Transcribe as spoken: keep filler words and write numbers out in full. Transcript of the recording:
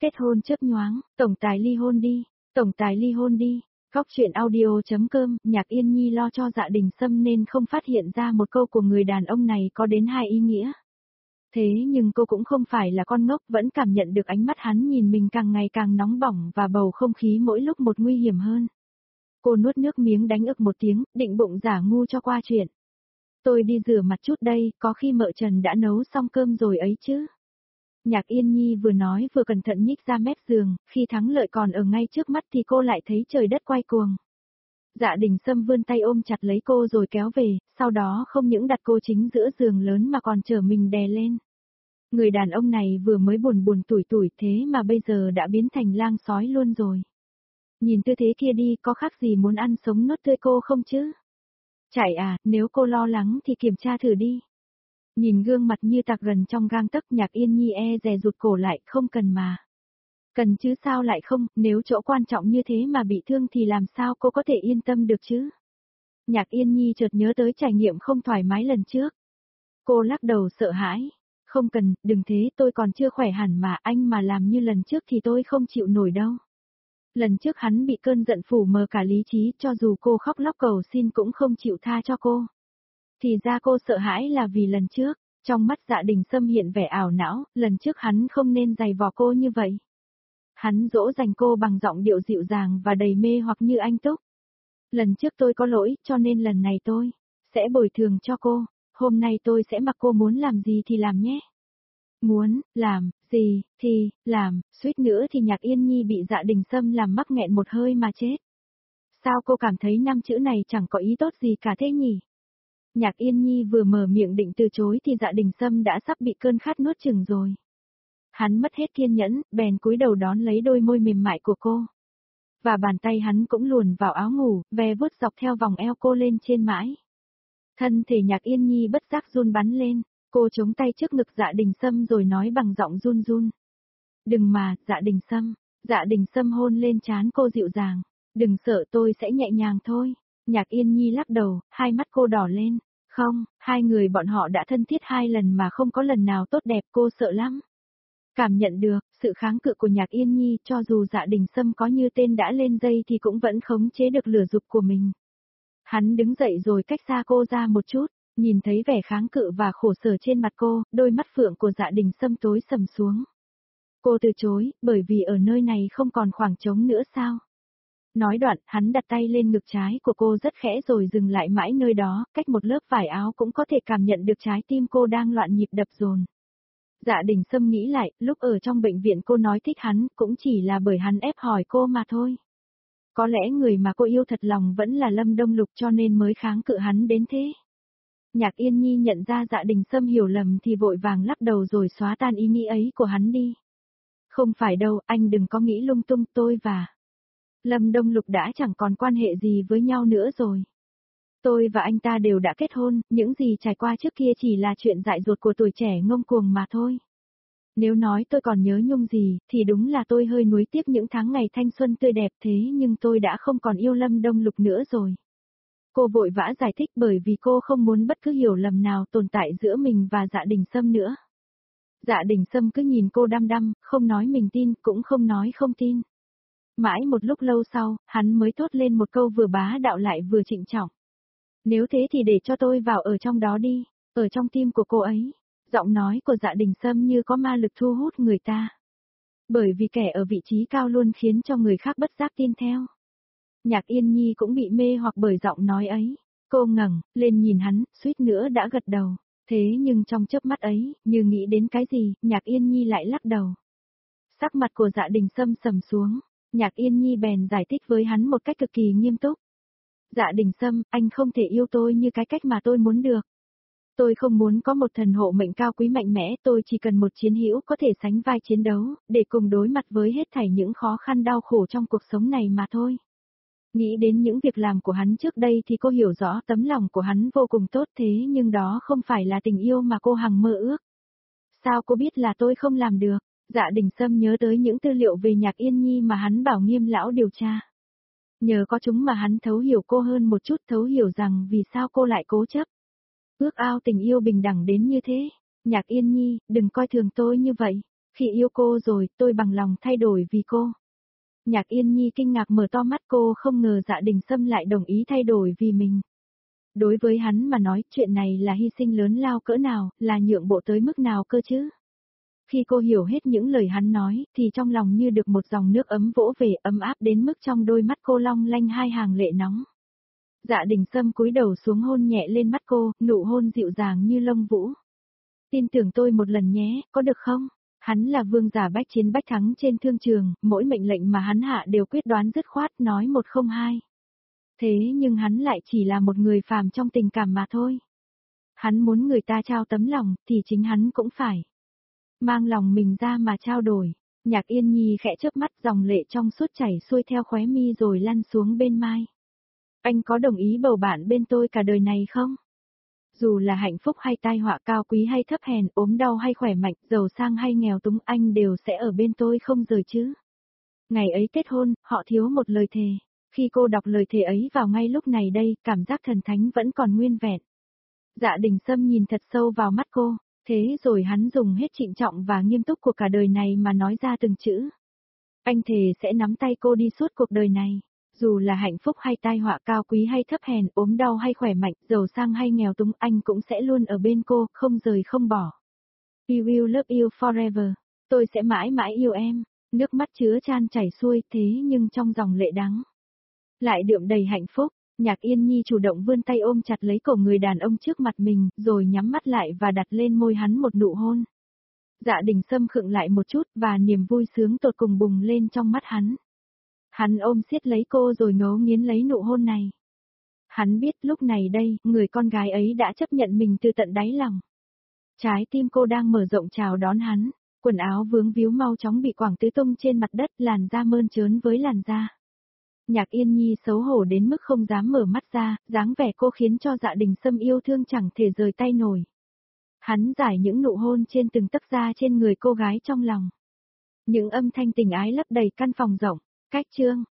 Kết hôn chớp nhoáng, tổng tài ly hôn đi, tổng tài ly hôn đi. Góc truyện audio.com, Nhạc Yên Nhi lo cho Dạ Đình Sâm nên không phát hiện ra một câu của người đàn ông này có đến hai ý nghĩa. Thế nhưng cô cũng không phải là con ngốc, vẫn cảm nhận được ánh mắt hắn nhìn mình càng ngày càng nóng bỏng và bầu không khí mỗi lúc một nguy hiểm hơn. Cô nuốt nước miếng đánh ực một tiếng, định bụng giả ngu cho qua chuyện. Tôi đi rửa mặt chút đây, có khi mợ Trần đã nấu xong cơm rồi ấy chứ. Nhạc Yên Nhi vừa nói vừa cẩn thận nhích ra mép giường, khi thắng lợi còn ở ngay trước mắt thì cô lại thấy trời đất quay cuồng. Dạ Đình Sâm vươn tay ôm chặt lấy cô rồi kéo về, sau đó không những đặt cô chính giữa giường lớn mà còn chở mình đè lên. Người đàn ông này vừa mới buồn buồn tủi tủi thế mà bây giờ đã biến thành lang sói luôn rồi. Nhìn tư thế kia đi, có khác gì muốn ăn sống nốt tươi cô không chứ? Chạy à, nếu cô lo lắng thì kiểm tra thử đi. Nhìn gương mặt như tạc gần trong gang tấc, Nhạc Yên Nhi e dè rụt cổ lại, không cần mà. Cần chứ sao lại không, nếu chỗ quan trọng như thế mà bị thương thì làm sao cô có thể yên tâm được chứ? Nhạc Yên Nhi chợt nhớ tới trải nghiệm không thoải mái lần trước. Cô lắc đầu sợ hãi. Không cần, đừng thế, tôi còn chưa khỏe hẳn mà, anh mà làm như lần trước thì tôi không chịu nổi đâu. Lần trước hắn bị cơn giận phủ mờ cả lý trí, cho dù cô khóc lóc cầu xin cũng không chịu tha cho cô. Thì ra cô sợ hãi là vì lần trước, trong mắt Dạ Đình Sâm hiện vẻ ảo não, lần trước hắn không nên giày vò cô như vậy. Hắn dỗ dành cô bằng giọng điệu dịu dàng và đầy mê hoặc như anh túc. Lần trước tôi có lỗi, cho nên lần này tôi sẽ bồi thường cho cô, hôm nay tôi sẽ mặc cô muốn làm gì thì làm nhé. Muốn, làm, gì, thì, làm, suýt nữa thì Nhạc Yên Nhi bị Dạ Đình Sâm làm mắc nghẹn một hơi mà chết. Sao cô cảm thấy năm chữ này chẳng có ý tốt gì cả thế nhỉ? Nhạc Yên Nhi vừa mở miệng định từ chối thì Dạ Đình Sâm đã sắp bị cơn khát nuốt chửng rồi. Hắn mất hết kiên nhẫn, bèn cúi đầu đón lấy đôi môi mềm mại của cô. Và bàn tay hắn cũng luồn vào áo ngủ, ve vuốt dọc theo vòng eo cô lên trên mãi. Thân thể Nhạc Yên Nhi bất giác run bắn lên, cô chống tay trước ngực Dạ Đình Sâm rồi nói bằng giọng run run. Đừng mà, Dạ Đình Sâm. Dạ Đình Sâm hôn lên trán cô dịu dàng. Đừng sợ, tôi sẽ nhẹ nhàng thôi. Nhạc Yên Nhi lắc đầu, hai mắt cô đỏ lên. Không, hai người bọn họ đã thân thiết hai lần mà không có lần nào tốt đẹp, cô sợ lắm. Cảm nhận được, sự kháng cự của Nhạc Yên Nhi, cho dù Dạ Đình Sâm có như tên đã lên dây thì cũng vẫn khống chế được lửa dục của mình. Hắn đứng dậy rồi cách xa cô ra một chút, nhìn thấy vẻ kháng cự và khổ sở trên mặt cô, đôi mắt phượng của Dạ Đình Sâm tối sầm xuống. Cô từ chối, bởi vì ở nơi này không còn khoảng trống nữa sao? Nói đoạn, hắn đặt tay lên ngực trái của cô rất khẽ rồi dừng lại mãi nơi đó, cách một lớp vải áo cũng có thể cảm nhận được trái tim cô đang loạn nhịp đập dồn. Dạ Đình Sâm nghĩ lại, lúc ở trong bệnh viện cô nói thích hắn, cũng chỉ là bởi hắn ép hỏi cô mà thôi. Có lẽ người mà cô yêu thật lòng vẫn là Lâm Đông Lục cho nên mới kháng cự hắn đến thế. Nhạc Yên Nhi nhận ra Dạ Đình Sâm hiểu lầm thì vội vàng lắc đầu rồi xóa tan ý nghĩ ấy của hắn đi. Không phải đâu, anh đừng có nghĩ lung tung, tôi và Lâm Đông Lục đã chẳng còn quan hệ gì với nhau nữa rồi. Tôi và anh ta đều đã kết hôn, những gì trải qua trước kia chỉ là chuyện dại dột của tuổi trẻ ngông cuồng mà thôi. Nếu nói tôi còn nhớ nhung gì, thì đúng là tôi hơi nuối tiếc những tháng ngày thanh xuân tươi đẹp thế nhưng tôi đã không còn yêu Lâm Đông Lục nữa rồi. Cô vội vã giải thích bởi vì cô không muốn bất cứ hiểu lầm nào tồn tại giữa mình và Dạ Đình Sâm nữa. Dạ Đình Sâm cứ nhìn cô đăm đăm, không nói mình tin, cũng không nói không tin. Mãi một lúc lâu sau, hắn mới thốt lên một câu vừa bá đạo lại vừa trịnh trọng. Nếu thế thì để cho tôi vào ở trong đó đi, ở trong tim của cô ấy. Giọng nói của Dạ Đình Sâm như có ma lực thu hút người ta. Bởi vì kẻ ở vị trí cao luôn khiến cho người khác bất giác tin theo. Nhạc Yên Nhi cũng bị mê hoặc bởi giọng nói ấy. Cô ngẩng lên nhìn hắn, suýt nữa đã gật đầu. Thế nhưng trong chớp mắt ấy, như nghĩ đến cái gì, Nhạc Yên Nhi lại lắc đầu. Sắc mặt của Dạ Đình Sâm sầm xuống. Nhạc Yên Nhi bèn giải thích với hắn một cách cực kỳ nghiêm túc. Dạ Đình Sâm, anh không thể yêu tôi như cái cách mà tôi muốn được. Tôi không muốn có một thần hộ mệnh cao quý mạnh mẽ, tôi chỉ cần một chiến hữu có thể sánh vai chiến đấu, để cùng đối mặt với hết thảy những khó khăn đau khổ trong cuộc sống này mà thôi. Nghĩ đến những việc làm của hắn trước đây thì cô hiểu rõ tấm lòng của hắn vô cùng tốt thế nhưng đó không phải là tình yêu mà cô hằng mơ ước. Sao cô biết là tôi không làm được? Dạ Đình Sâm nhớ tới những tư liệu về Nhạc Yên Nhi mà hắn bảo Nghiêm lão điều tra. Nhờ có chúng mà hắn thấu hiểu cô hơn một chút, thấu hiểu rằng vì sao cô lại cố chấp. Ước ao tình yêu bình đẳng đến như thế. Nhạc Yên Nhi, đừng coi thường tôi như vậy. Khi yêu cô rồi, tôi bằng lòng thay đổi vì cô. Nhạc Yên Nhi kinh ngạc mở to mắt, cô không ngờ Dạ Đình Sâm lại đồng ý thay đổi vì mình. Đối với hắn mà nói, chuyện này là hy sinh lớn lao cỡ nào, là nhượng bộ tới mức nào cơ chứ? Khi cô hiểu hết những lời hắn nói, thì trong lòng như được một dòng nước ấm vỗ về, ấm áp đến mức trong đôi mắt cô long lanh hai hàng lệ nóng. Dạ Đình Sâm cúi đầu xuống hôn nhẹ lên mắt cô, nụ hôn dịu dàng như lông vũ. Tin tưởng tôi một lần nhé, có được không? Hắn là vương giả bách chiến bách thắng trên thương trường, mỗi mệnh lệnh mà hắn hạ đều quyết đoán dứt khoát, nói một không hai. Thế nhưng hắn lại chỉ là một người phàm trong tình cảm mà thôi. Hắn muốn người ta trao tấm lòng, thì chính hắn cũng phải mang lòng mình ra mà trao đổi. Nhạc Yên Nhi khẽ chớp mắt, dòng lệ trong suốt chảy xuôi theo khóe mi rồi lăn xuống bên mai. Anh có đồng ý bầu bạn bên tôi cả đời này không? Dù là hạnh phúc hay tai họa, cao quý hay thấp hèn, ốm đau hay khỏe mạnh, giàu sang hay nghèo túng, anh đều sẽ ở bên tôi không rời chứ. Ngày ấy kết hôn, họ thiếu một lời thề. Khi cô đọc lời thề ấy vào ngay lúc này đây, cảm giác thần thánh vẫn còn nguyên vẹn. Dạ Đình Sâm nhìn thật sâu vào mắt cô, thế rồi hắn dùng hết trịnh trọng và nghiêm túc của cả đời này mà nói ra từng chữ. Anh thề sẽ nắm tay cô đi suốt cuộc đời này. Dù là hạnh phúc hay tai họa, cao quý hay thấp hèn, ốm đau hay khỏe mạnh, giàu sang hay nghèo túng, anh cũng sẽ luôn ở bên cô, không rời không bỏ. We will love you forever. Tôi sẽ mãi mãi yêu em. Nước mắt chứa chan chảy xuôi, thế nhưng trong dòng lệ đắng lại đượm đầy hạnh phúc. Nhạc Yên Nhi chủ động vươn tay ôm chặt lấy cổ người đàn ông trước mặt mình, rồi nhắm mắt lại và đặt lên môi hắn một nụ hôn. Dạ Đình Sâm khựng lại một chút, và niềm vui sướng tột cùng bùng lên trong mắt hắn. Hắn ôm siết lấy cô rồi ngấu nghiến lấy nụ hôn này. Hắn biết lúc này đây, người con gái ấy đã chấp nhận mình từ tận đáy lòng. Trái tim cô đang mở rộng chào đón hắn, quần áo vướng víu mau chóng bị quẳng tứ tung trên mặt đất, làn da mơn trớn với làn da. Nhạc Yên Nhi xấu hổ đến mức không dám mở mắt ra, dáng vẻ cô khiến cho Dạ Đình Sâm yêu thương chẳng thể rời tay nổi. Hắn giải những nụ hôn trên từng tấc da trên người cô gái trong lòng. Những âm thanh tình ái lấp đầy căn phòng rộng. Cách chương